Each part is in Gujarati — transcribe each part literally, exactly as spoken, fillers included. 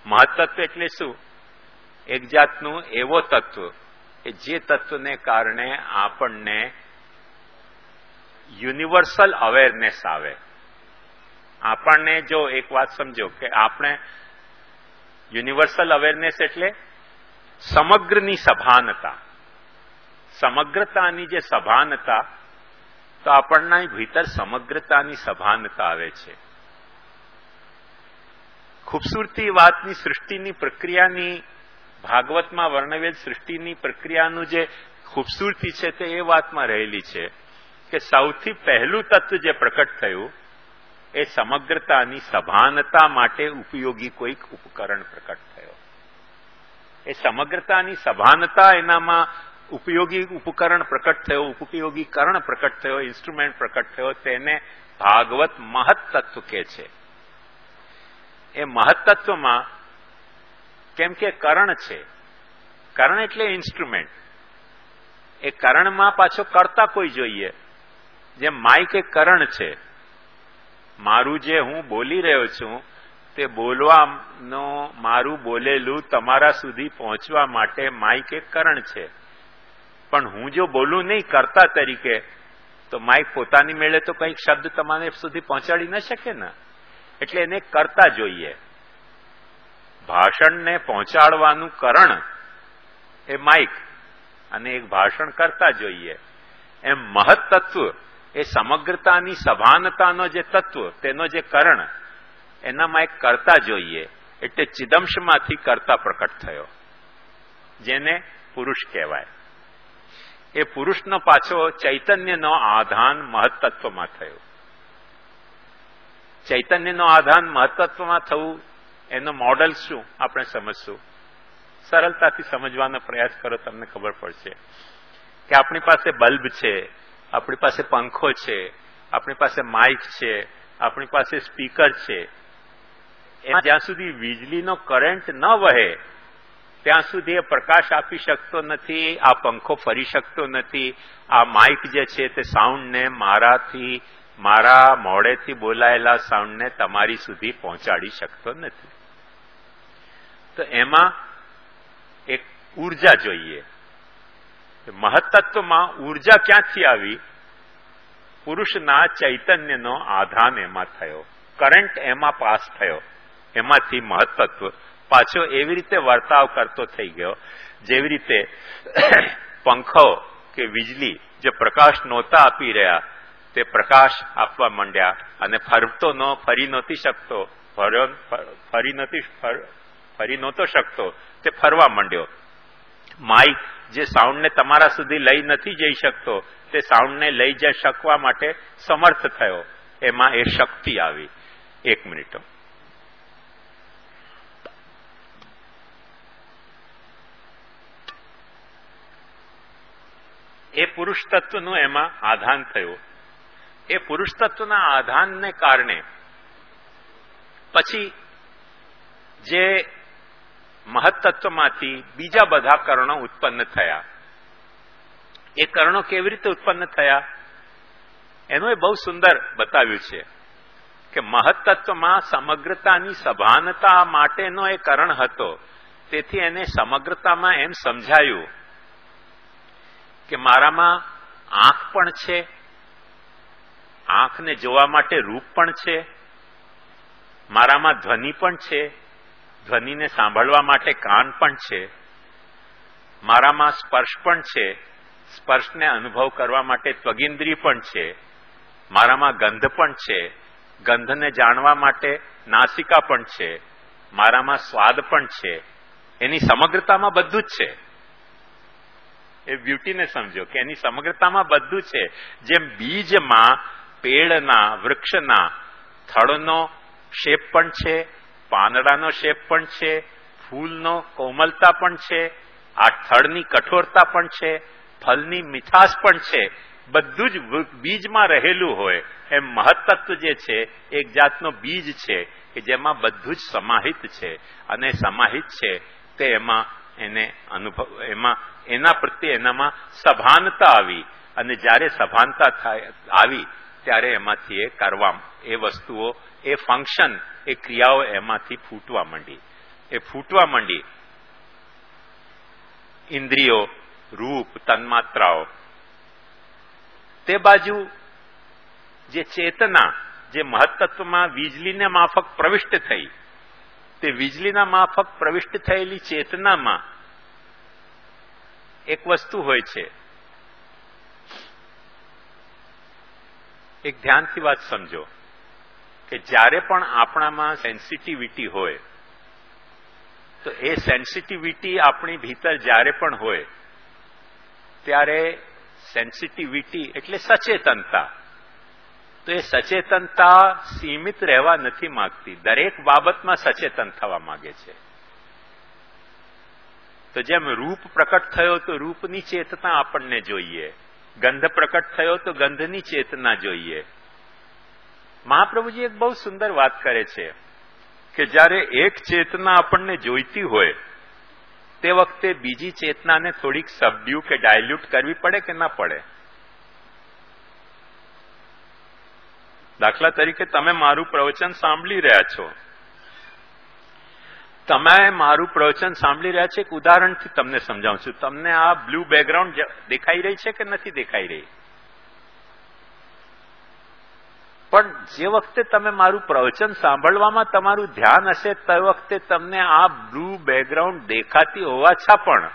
મહત્તત્વ એટલે શું? એક જાતનું એવો તત્વ કે જે તત્વને કારણે આપણને યુનિવર્સલ અવેરનેસ આવે. આપણને જો એક વાત સમજો કે આપણે યુનિવર્સલ અવેરનેસ એટલે સમગ્રની સભાનતા, સમગ્રતાની જે સભાનતા, તો આપણના ભીતર સમગ્રતાની સભાનતા આવે છે. ખૂબસૂરતી વાતની સૃષ્ટિની પ્રક્રિયાની ભાગવતમાં વર્ણવેલ સૃષ્ટિની પ્રક્રિયાનું જે ખૂબસૂરતી છે તે એ વાતમાં રહેલી છે કે સૌથી પહેલું તત્વ જે પ્રકટ થયું એ સમગ્રતાની સભાનતા માટે ઉપયોગી કોઈક ઉપકરણ પ્રકટ થયો. એ સમગ્રતાની સભાનતા એનામાં ઉપયોગી ઉપકરણ પ્રકટ થયો, ઉપયોગી કરણ પ્રકટ થયો, ઇન્સ્ટ્રુમેન્ટ પ્રકટ થયો, તેને ભાગવત મહત્તત્વ કહે છે. એ મહત્તત્વમાં કેમ કે કરણ છે, કરણ એટલે ઇન્સ્ટ્રુમેન્ટ, એ કરણમાં પાછો કરતા કોઈ જોઈએ. જેમ માઇક એક કરણ છે, મારું જે હું બોલી રહ્યો છું તે બોલવાનો, મારું બોલેલું તમારા સુધી પહોંચવા માટે માઇક એક કરણ છે. પણ હું જો બોલું નહીં કરતા તરીકે, તો માઇક પોતાની મેળે તો કંઈક શબ્દ તમારે સુધી પહોંચાડી ન શકે ને. એટલે એને કરતા જોઈએ. ભાષણને પહોંચાડવાનું કરણ એ માઇક અને એક ભાષણ કરતા જોઈએ. એમ મહત્તત્વ એ સમગ્રતાની સભાનતાનો જે તત્વ, તેનો જે કરણ, એનામાં એક કરતા જોઈએ. એટલે ચિદંશમાંથી કરતા પ્રકટ થયો, જેને પુરુષ કહેવાય. એ પુરુષનો પાછો ચૈતન્યનો આધાન મહત્તત્વમાં થયો. ચૈતન્યનો આધાન મહત્તત્વમાં થવું, એનો મોડલ શું આપણે સમજશું. સરળતાથી સમજવાનો પ્રયાસ કરો, તમને ખબર પડશે કે આપણી પાસે બલ્બ છે, આપણી પાસે પંખો છે, આપણી પાસે માઇક છે, આપણી પાસે સ્પીકર છે. જ્યાં સુધી વીજળીનો કરંટ ન વહે ત્યાં સુધી એ પ્રકાશ આપી શકતો નથી, આ પંખો ફરી શકતો નથી, આ માઇક જે છે તે સાઉન્ડને મારાથી, મારા મોડેથી બોલાયેલા સાઉન્ડને તમારી સુધી પહોંચાડી શકતો નથી. તો એમાં એક ઉર્જા જોઈએ. મહત્તત્વમાં ઉર્જા ક્યાંથી આવી? પુરુષના ચૈતન્યનો આધાન એમાં થયો, કરંટ એમાં પાસ થયો, એમાંથી મહત્તત્વ પાછો એવી રીતે વર્તાવ કરતો થઈ ગયો જેવી રીતે પંખો કે વીજળી જે પ્રકાશ નહોતા આપી રહ્યા તે પ્રકાશ આપવા માંડ્યા અને ફરતો ન ફરી નહોતી શકતો, ફરી નથી ફરી નહોતો શકતો, તે ફરવા માંડ્યો. માઇક જે સાઉન્ડને તમારા સુધી લઈ નથી જઈ શકતો, તે સાઉન્ડને લઈ જઈ શકવા માટે સમર્થ થયો. એમાં એ શક્તિ આવી. એક મિનિટ. એ પુરુષ તત્વનું એમાં આધાન થયું. એ પુરુષ તત્વના આધાનને કારણે પછી જે મહત્તત્વમાંથી બીજા બધા કરણો ઉત્પન્ન થયા. એ કરણો કેવી રીતે ઉત્પન્ન થયા એનું એ બહુ સુંદર બતાવ્યું છે કે મહત્તત્વમાં સમગ્રતાની સભાનતા માટેનો એ કરણ હતો. તેથી એને સમગ્રતામાં એમ સમજાયું કે મારામાં આંખ પણ છે, આંખને જોવા માટે રૂપ પણ છે, મારામાં ધ્વનિ પણ છે, ધ્વનિને સાંભળવા માટે કાન પણ છે, મારામાં સ્પર્શ પણ છે, સ્પર્શને અનુભવ કરવા માટે ત્વગિન્દ્રિય પણ છે, મારામાં ગંધ પણ છે, ગંધને જાણવા માટે નાસિકા પણ છે, મારામાં સ્વાદ પણ છે. એની સમગ્રતામાં બધું જ છે. એ બ્યુટીને સમજો કે એની સમગ્રતામાં બધું છે. જેમ બીજમાં પેડના, વૃક્ષના થડનો શેપ પણ છે, પાંદડાનો શેપ પણ છે, ફૂલનો કોમલતા પણ છે, આ થડની કઠોરતા પણ છે, ફલની મીઠાશ પણ છે. બધું જ બીજમાં રહેલું હોય એમ મહત્તત્વ જે છે એક જાતનો બીજ છે કે જેમાં બધું જ સમાહિત છે. અને સમાહિત છે તે એમાં એને અનુભવ, એમાં એના પ્રત્યે એનામાં સભાનતા આવી. અને જ્યારે સભાનતા થાય આવી ત્યારે એમાંથી એ કરવા, એ વસ્તુઓ, એ ફંક્શન, એ ક્રિયાઓ એમાંથી ફૂટવા માંડી. એ ફૂટવા માંડી. ઇન્દ્રિયો, રૂપ, તન્માત્રાઓ. તે બાજુ જે ચેતના જે મહત્તત્વમાં વીજળીને માફક પ્રવિષ્ટ થઈ, તે વીજળીના માફક પ્રવિષ્ટ થયેલી ચેતનામાં એક વસ્તુ હોય છે. એક ધ્યાનથી વાત સમજો કે જ્યારે પણ આપણામાં સેન્સિટિવિટી હોય તો એ સેન્સિટિવિટી આપણી ભીતર જ્યારે પણ હોય ત્યારે સેન્સિટિવિટી એટલે સચેતનતા. તો એ સચેતનતા સીમિત રહેવા નથી માંગતી, દરેક બાબતમાં સચેતન થવા માંગે છે. તો જેમ રૂપ પ્રકટ થયો તો રૂપની ચેતના આપણને જોઈએ, ગંધ પ્રકટ થયો તો ગંધની ચેતના જોઈએ. મહાપ્રભુજી એક બહુ સુંદર વાત કરે છે કે જ્યારે એક ચેતના આપણને જોઈતી હોય તે વખતે બીજી ચેતનાને થોડીક સબડ્યુ કે ડાયલ્યુટ કરવી પડે કે ના પડે? દાખલા તરીકે તમે મારું પ્રવચન સાંભળી રહ્યા છો, તમે મારું પ્રવચન સાંભળી રહ્યા છે. એક ઉદાહરણથી તમને સમજાવું છું. તમને આ બ્લુ બેકગ્રાઉન્ડ દેખાઈ રહી છે કે નથી દેખાઈ રહી? પણ જે વખતે તમે મારું પ્રવચન સાંભળવામાં તમારું ધ્યાન હશે તે વખતે તમને આ બ્લુ બેકગ્રાઉન્ડ દેખાતી હોવા છતાં પણ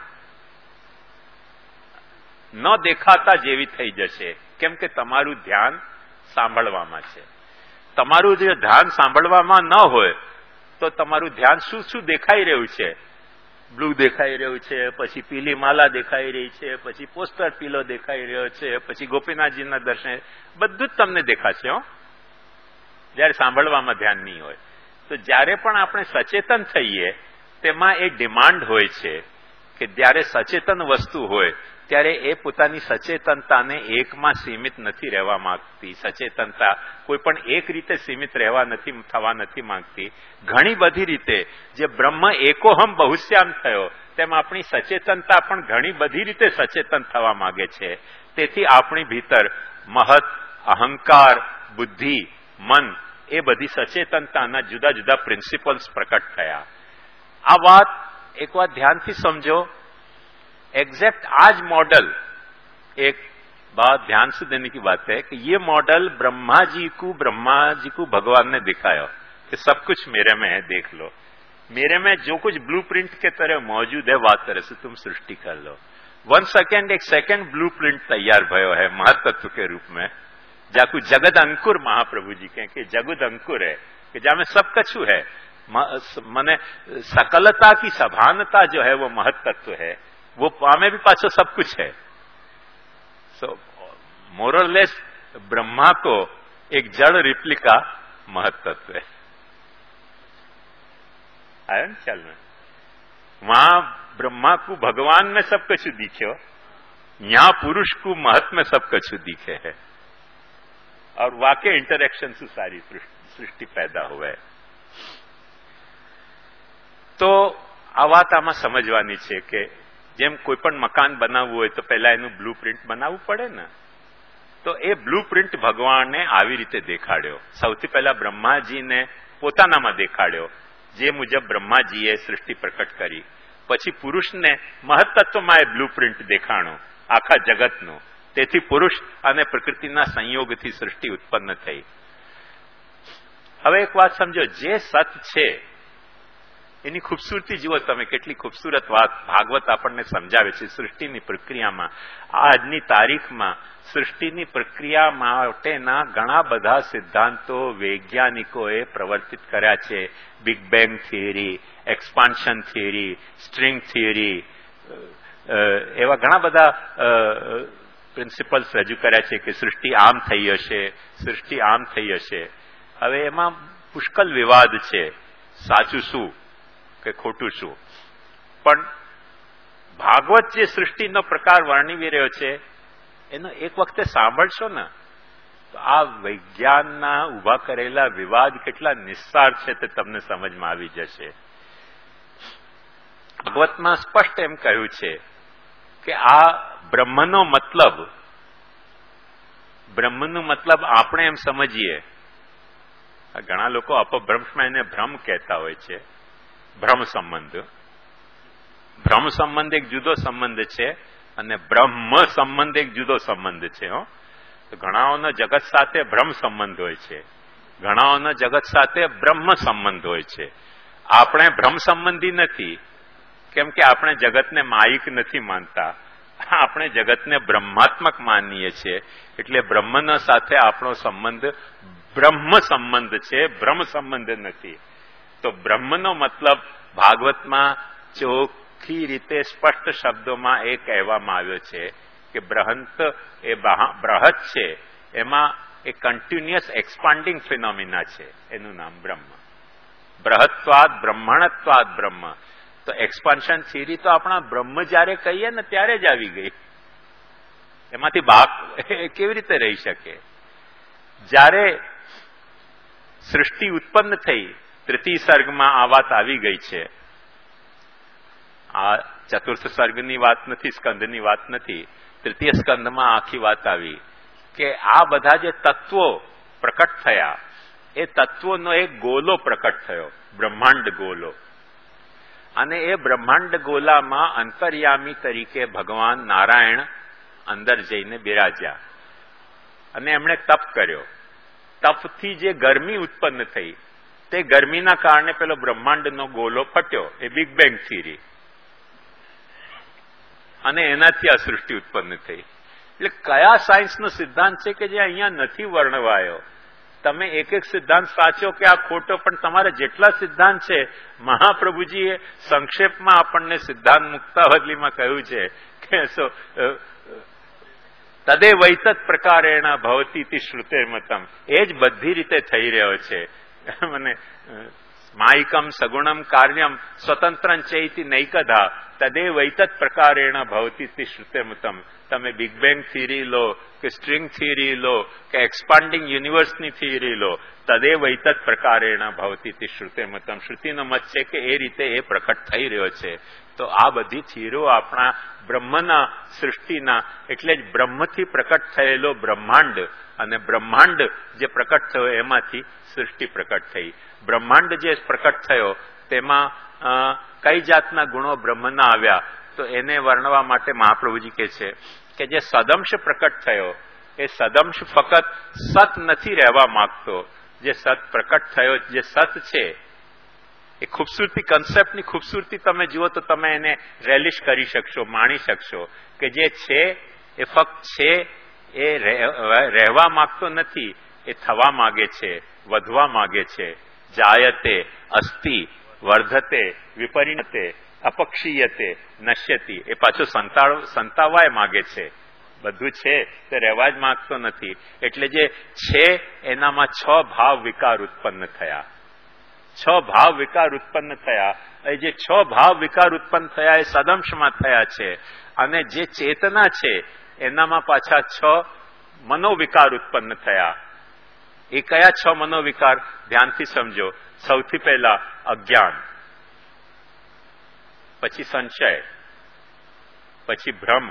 ન દેખાતા જેવી થઈ જશે. કેમ કે તમારું ધ્યાન સાંભળવામાં છે. તમારું જે ધ્યાન સાંભળવામાં ન હોય તો તમારું ધ્યાન શું શું દેખાઈ રહ્યું છે? બ્લુ દેખાઈ રહ્યું છે, પછી પીલી માલા દેખાઈ રહી છે, પછી પોસ્ટર પીલો દેખાઈ રહ્યો છે, પછી ગોપીનાથજીના દર્શન, બધું જ તમને દેખાશે હો, જયારે સાંભળવામાં ધ્યાન નહીં હોય. તો જ્યારે પણ આપણે સચેતન થઈએ તેમાં એ ડિમાન્ડ હોય છે કે જ્યારે સચેતન વસ્તુ હોય ત્યારે એ પોતાની સચેતનતાને એકમાં સીમિત નથી રહેવા માંગતી. સચેતનતા કોઈ પણ એક રીતે સીમિત રહેવા નથી થવા નથી માંગતી. ઘણી બધી રીતે જે બ્રહ્મ એકોહમ બહુશ્યામ થયો તેમ આપણી સચેતનતા પણ ઘણી બધી રીતે સચેતન થવા માંગે છે. તેથી આપણી ભીતર મહત, અહંકાર, બુદ્ધિ, મન એ બધી સચેતનતાના જુદા જુદા પ્રિન્સિપલ્સ પ્રકટ થયા. આ વાત એક વાત ધ્યાનથી સમજો. एग्जैक्ट आज मॉडल एक बात ध्यान से देने की बात है कि ये मॉडल ब्रह्मा जी को ब्रह्मा जी को भगवान ने दिखाया कि सब कुछ मेरे में है, देख लो. मेरे में जो कुछ ब्लूप्रिंट के तरह मौजूद है वह तरह से तुम सृष्टि कर लो. वन सेकेंड एक सेकेंड ब्लूप्रिंट तैयार भयो है महत्त्व के रूप में. जाकू जगत अंकुर महाप्रभु जी कहें कि जगत अंकुर है कि जहां में सब कछु है. माने सकलता की सभानता जो है वो महत्त्व है, वो पामे भी पाछो सब कुछ है. सो मोर और लेस ब्रह्मा को एक जड़ रिप्लिका महत्त्व है. आया ना ख्याल में? वहां ब्रह्मा को भगवान में सब कुछ दिखे, यहां पुरुष को महत्व में सब कुछ दिखे है. और वाकई इंटरेक्शन से सारी सृष्टि पैदा हुआ है. तो आ बात आमा समझवानी छे के જેમ કોઈ પણ મકાન બનાવવું હોય તો પહેલા એનું બ્લુ પ્રિન્ટ બનાવવું પડે ને. તો એ બ્લુ પ્રિન્ટ ભગવાને આવી રીતે દેખાડ્યો. સૌથી પહેલા બ્રહ્માજીને પોતાનામાં દેખાડ્યો, જે મુજબ બ્રહ્માજીએ સૃષ્ટિ પ્રકટ કરી. પછી પુરુષને મહત્તત્વમાં એ બ્લુ પ્રિન્ટ દેખાણો આખા જગતનું. તેથી પુરુષ અને પ્રકૃતિના સંયોગથી સૃષ્ટિ ઉત્પન્ન થઈ. હવે એક વાત સમજો, જે સત છે એની ખૂબસૂરતી જુઓ તમે, કેટલી ખૂબસૂરત વાત ભાગવત આપણને સમજાવે છે. સૃષ્ટિની પ્રક્રિયામાં આજની તારીખમાં સૃષ્ટિની પ્રક્રિયા માટેના ઘણા બધા સિદ્ધાંતો વૈજ્ઞાનિકોએ પ્રવર્તિત કર્યા છે. Big bang theory, expansion theory, string theory, એવા ઘણા બધા પ્રિન્સિપલ્સ રજૂ કર્યા છે કે સૃષ્ટિ આમ થઈ હશે, સૃષ્ટિ આમ થઈ હશે. હવે એમાં પુષ્કળ વિવાદ છે, સાચું શું કે ખોટું શું. પણ ભાગવત જે સૃષ્ટિનો પ્રકાર વર્ણવી રહ્યો છે એનો એક વખતે સાંભળશો ને તો આ વૈજ્ઞાનના ઉભા કરેલા વિવાદ કેટલા નિસ્સાર છે તે તમને સમજમાં આવી જશે. ભાગવતમાં સ્પષ્ટ એમ કહ્યું છે કે આ બ્રહ્મનો મતલબ, બ્રહ્મનો મતલબ આપણે એમ સમજીએ, ઘણા લોકો અપભ્રંશમાં એને ભ્રમ કહેતા હોય છે, ભ્રમ સંબંધ. ભ્રમ સંબંધ એક જુદો સંબંધ છે અને બ્રહ્મ સંબંધ એક જુદો સંબંધ છે. હો, ઘણાઓનો જગત સાથે ભ્રમ સંબંધ હોય છે, ઘણાઓનો જગત સાથે બ્રહ્મ સંબંધ હોય છે. આપણે ભ્રમ સંબંધી નથી, કેમ કે આપણે જગતને માયિક નથી માનતા, આપણે જગતને બ્રહ્માત્મક માનીએ છીએ. એટલે બ્રહ્મના સાથે આપણો સંબંધ બ્રહ્મ સંબંધ છે, ભ્રમ સંબંધ નથી. તો બ્રહ્મનો મતલબ ભાગવતમાં ચોખ્ખી રીતે સ્પષ્ટ શબ્દોમાં એ કહેવામાં આવ્યો છે કે બ્રહંત એ બૃહત છે, એમાં એ કન્ટિન્યુઅસ એક્સપાન્ડિંગ ફિનોમિના છે, એનું નામ બ્રહ્મ. બૃહત્વાદ બ્રહ્મણત્વાદ બ્રહ્મ. તો એક્સપાન્શન થિયરી તો આપણા બ્રહ્મ જયારે કહીએ ને ત્યારે જ આવી ગઈ. એમાંથી ભાગ કેવી રીતે રહી શકે? જ્યારે સૃષ્ટિ ઉત્પન્ન થઈ, તૃતીય સર્ગમાં આ વાત આવી ગઈ છે. આ ચતુર્થ સર્ગની વાત નથી, સ્કંદની વાત નથી. તૃતીય સ્કંદમાં આખી વાત આવી કે આ બધા જે તત્વો પ્રકટ થયા, એ તત્વોનો એક ગોલો પ્રકટ થયો, બ્રહ્માંડ ગોલો. અને એ બ્રહ્માંડ ગોલામાં અંતર્યામી તરીકે ભગવાન નારાયણ અંદર જઈને બિરાજ્યા અને એમણે તપ કર્યો. તપથી જે ગરમી ઉત્પન્ન થઈ, તે ગરમીના કારણે પેલો બ્રહ્માંડનો ગોલો ફટ્યો, એ બિગ બેંગ થિયરી. અને એનાથી આ સૃષ્ટિ ઉત્પન્ન થઈ. એટલે કયા સાયન્સનો સિદ્ધાંત છે કે જે અહીંયા નથી વર્ણવાયો? તમે એક એક સિદ્ધાંત સાચો કે આ ખોટો, પણ તમારા જેટલા સિદ્ધાંત છે, મહાપ્રભુજીએ સંક્ષેપમાં આપણને સિદ્ધાંત મુક્તાવલીમાં કહ્યું છે કે તદે વૈતત પ્રકારેણ ભવતી શ્રુતે મતમ. એ જ બધી રીતે થઈ રહ્યો છે. મને માયિકમ સગુણમ કાર્યમ સ્વતંત્રં ચૈતિ નૈકધા તદે વૈતત પ્રકારેણ ભવતી શ્રુતે મતમ. તમે બિગ બેંગ થિયરી લો કે સ્ટ્રિંગ થિયરી લો કે એક્સપાન્ડિંગ યુનિવર્સની થિયરી લો, તદે વૈતત પ્રકારેણ ભવતી શ્રુતે મતમ. શ્રુતિનો મત છે કે એ રીતે એ પ્રકટ થઈ રહ્યો છે. તો આ બધી થિયરીઓ આપણા બ્રહ્મના સૃષ્ટિના, એટલે જ બ્રહ્મથી પ્રકટ થયેલો બ્રહ્માંડ, અને બ્રહ્માંડ જે પ્રકટ થયો એમાંથી સૃષ્ટિ પ્રકટ થઈ. બ્રહ્માંડ જે પ્રકટ થયો તેમાં કઈ જાતના ગુણો બ્રહ્મના આવ્યા, તો એને વર્ણવા માટે મહાપ્રભુજી કહે છે કે જે સદંશ પ્રકટ થયો, એ સદંશ ફક્ત સત નથી રહેવા માંગતો. જે સત પ્રકટ થયો, જે સત છે, એ ખૂબસૂરતી, કન્સેપ્ટની ખૂબસૂરતી તમે જુઓ તો તમે એને રેલિશ કરી શકશો, માણી શકશો કે જે છે એ ફક્ત છે, એ રહેવા માંગતો નથી, એ થવા માંગે છે, વધવા માંગે છે. જાયતે, અસ્તિ, વર્ધતે, વિપરિણતે, અપક્ષીયતે, નશ્યતિ. એ પાછું સંતાવ સંતાવાય માંગે છે. બધું છે તે રહેવા જ માંગતો નથી. એટલે જે છે એનામાં છ ભાવ વિકાર ઉત્પન્ન થયા. છ ભાવ વિકાર ઉત્પન્ન થયા. એ જે છ ભાવ વિકાર ઉત્પન્ન થયા એ સદંશમાં થયા છે. અને જે ચેતના છે એનામાં પાછા છ મનોવિકાર ઉત્પન્ન થયા. એ કયા છ મનોવિકાર? ધ્યાનથી સમજો. સૌથી પહેલા અજ્ઞાન, પછી સંશય, પછી ભ્રમ,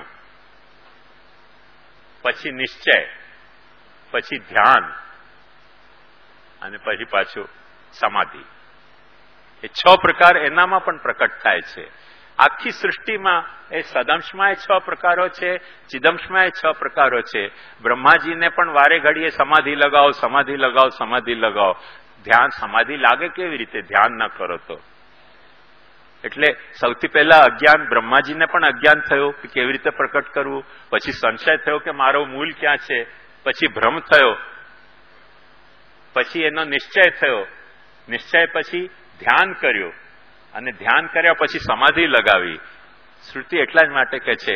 પછી નિશ્ચય, પછી ધ્યાન, અને પછી પાછું સમાધિ. એ છ પ્રકાર એનામાં પણ પ્રકટ થાય છે. આખી સૃષ્ટિમાં એ સદંશમાં છ પ્રકારો છે, ચિદંશમાં છ પ્રકારો છે. બ્રહ્માજીને પણ વારે ઘડીએ સમાધિ લગાવો, સમાધિ લગાવો, સમાધિ લગાવો. ધ્યાન, સમાધિ લાગે કેવી રીતે? ધ્યાન ન કરો તો. એટલે સૌથી પહેલા અજ્ઞાન, બ્રહ્માજીને પણ અજ્ઞાન થયું કે કેવી રીતે પ્રકટ કરવું. પછી સંશય થયો કે મારો મૂળ ક્યાં છે. પછી ભ્રમ થયો, પછી એનો નિશ્ચય થયો. નિશ્ચય પછી ધ્યાન કર્યું, અને ધ્યાન કર્યા પછી સમાધિ લગાવી. શ્રુતિ એટલા જ માટે કહે છે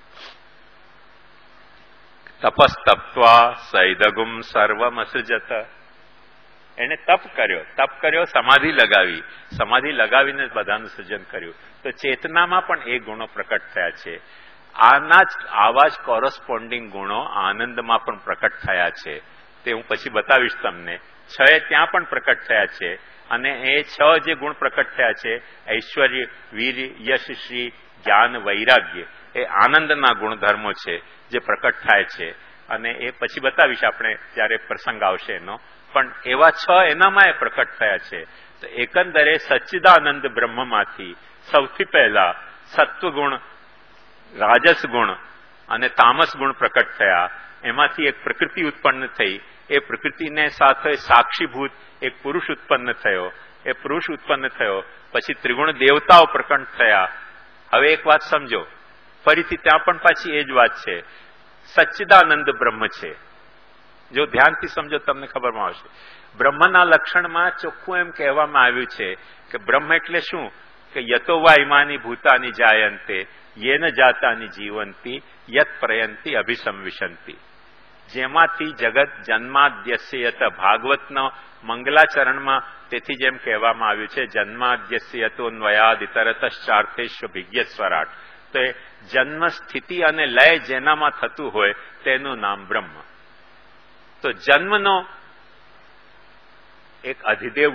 તપસ્તપ્ત્વા સૈદગુમ સર્વમ અસૃજત. એને તપ કર્યો, તપ કર્યો, સમાધિ લગાવી, સમાધિ લગાવીને બધાનું સર્જન કર્યું. તો ચેતનામાં પણ એ ગુણો પ્રકટ થયા છે. આના જ આવા જ કોરસ્પોન્ડિંગ ગુણો આનંદમાં પણ પ્રકટ થયા છે. તે હું પછી બતાવીશ તમને. છ એ ત્યાં પણ પ્રકટ થયા છે. અને એ છ જે ગુણ પ્રકટ થયા છે, ઐશ્વર્ય, વીર, યશ, શ્રી, જ્ઞાન, વૈરાગ્ય, એ આનંદના ગુણધર્મો છે જે પ્રકટ થાય છે. અને એ પછી બતાવીશ આપણે જ્યારે પ્રસંગ આવશે એનો. પણ એવા છ એનામાં એ પ્રકટ થયા છે. તો એકંદરે સચ્ચિદાનંદ બ્રહ્મમાંથી સૌથી પહેલા સત્વગુણ, રાજસ ગુણ અને તામસ ગુણ પ્રકટ થયા. એમાંથી એક પ્રકૃતિ ઉત્પન્ન થઈ. એ પ્રકૃતિને સાથે સાક્ષીભૂત એક પુરુષ ઉત્પન્ન થયો. એ પુરુષ ઉત્પન્ન થયો પછી ત્રિગુણ દેવતાઓ પ્રકટ થયા. હવે એક વાત સમજો, ફરીથી ત્યાં પણ પાછી એ જ વાત છે. સચ્ચિદાનંદ બ્રહ્મ છે. જો ધ્યાનથી સમજો તમને ખબરમાં આવશે. બ્રહ્મના લક્ષણમાં ચોખ્ખું એમ કહેવામાં આવ્યું છે કે બ્રહ્મ એટલે શું? કે યતો વા ઇમાની ભૂતાની જાયંતે યેન જાતાની જીવંતી યત પ્રયંતી અભિસંવિશંતી. જેમાંથી જગત જન્માદ્યસ્ય યત. ભાગવતનો મંગલાચરણમાં તેથી જેમ કહેવામાં આવ્યું છે જન્માદ્યસ્ય યતોન્વયાદ ઇતરતશ્ચાર્થેશ્વ ભિજ્ઞસ્વરાટ. તો એ જન્મ, સ્થિતિ અને લય જેનામાં થતું હોય તેનું નામ બ્રહ્મ. તો જન્મનો એક અધિદેવ